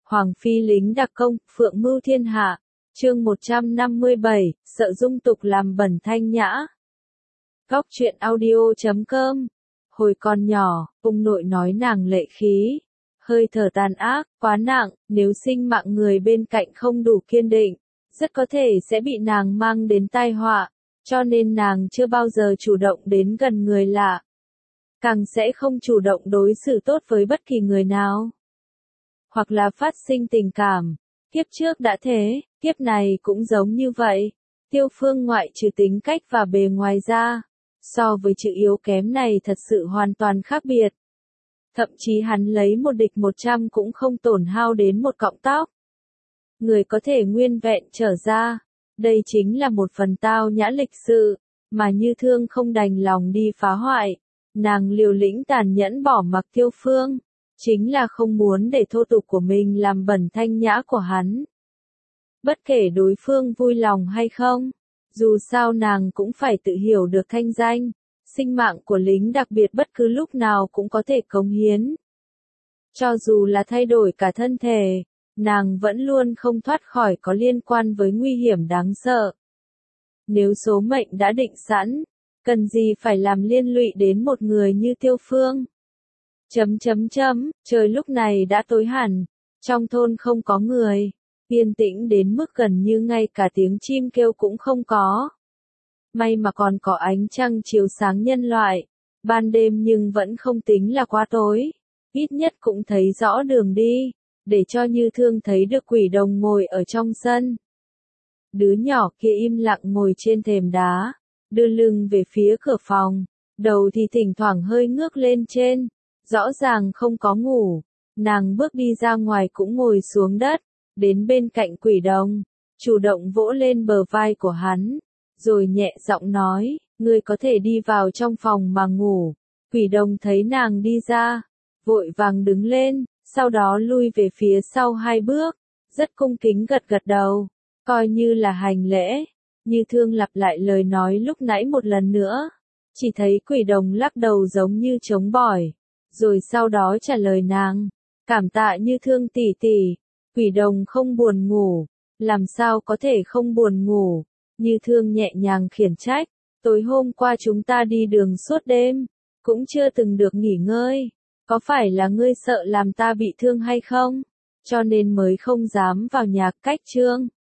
Hoàng phi lính đặc công, phượng mưu thiên hạ. Chương 157, sợ dung tục làm bẩn thanh nhã. Góc truyện audio.com. Hồi còn nhỏ, ông nội nói nàng lệ khí, hơi thở tàn ác, quá nặng, nếu sinh mạng người bên cạnh không đủ kiên định, rất có thể sẽ bị nàng mang đến tai họa, cho nên nàng chưa bao giờ chủ động đến gần người lạ. Càng sẽ không chủ động đối xử tốt với bất kỳ người nào. Hoặc là phát sinh tình cảm. Kiếp trước đã thế, kiếp này cũng giống như vậy. Tiêu Phương ngoại trừ tính cách và bề ngoài ra, so với chữ yếu kém này thật sự hoàn toàn khác biệt. Thậm chí hắn lấy một địch 100 cũng không tổn hao đến một cọng tóc. Người có thể nguyên vẹn trở ra, đây chính là một phần tao nhã lịch sự, mà Như Thương không đành lòng đi phá hoại. Nàng liều lĩnh tàn nhẫn bỏ mặc Tiêu Phương, chính là không muốn để thô tục của mình làm bẩn thanh nhã của hắn. Bất kể đối phương vui lòng hay không, dù sao nàng cũng phải tự hiểu được thanh danh, sinh mạng của lính đặc biệt bất cứ lúc nào cũng có thể cống hiến. Cho dù là thay đổi cả thân thể, nàng vẫn luôn không thoát khỏi có liên quan với nguy hiểm đáng sợ. Nếu số mệnh đã định sẵn, cần gì phải làm liên lụy đến một người như Tiêu Phương. Trời lúc này đã tối hẳn, trong thôn không có người, yên tĩnh đến mức gần như ngay cả tiếng chim kêu cũng không có. May mà còn có ánh trăng chiếu sáng nhân loại, ban đêm nhưng vẫn không tính là quá tối, ít nhất cũng thấy rõ đường đi, để cho Như Thương thấy được Quỷ Đồng ngồi ở trong sân. Đứa nhỏ kia im lặng ngồi trên thềm đá, đưa lưng về phía cửa phòng, đầu thì thỉnh thoảng hơi ngước lên trên, rõ ràng không có ngủ. Nàng bước đi ra ngoài cũng ngồi xuống đất, đến bên cạnh Quỷ Đồng, chủ động vỗ lên bờ vai của hắn, rồi nhẹ giọng nói, ngươi có thể đi vào trong phòng mà ngủ. Quỷ Đồng thấy nàng đi ra, vội vàng đứng lên, sau đó lui về phía sau 2 bước, rất cung kính gật gật đầu, coi như là hành lễ. Như Thương lặp lại lời nói lúc nãy một lần nữa, chỉ thấy Quỷ Đồng lắc đầu giống như trống bỏi, rồi sau đó trả lời nàng, cảm tạ Như Thương tỷ tỷ. Quỷ Đồng không buồn ngủ, làm sao có thể không buồn ngủ. Như Thương nhẹ nhàng khiển trách, tối hôm qua chúng ta đi đường suốt đêm, cũng chưa từng được nghỉ ngơi, có phải là ngươi sợ làm ta bị thương hay không, cho nên mới không dám vào nhà. Cách Trương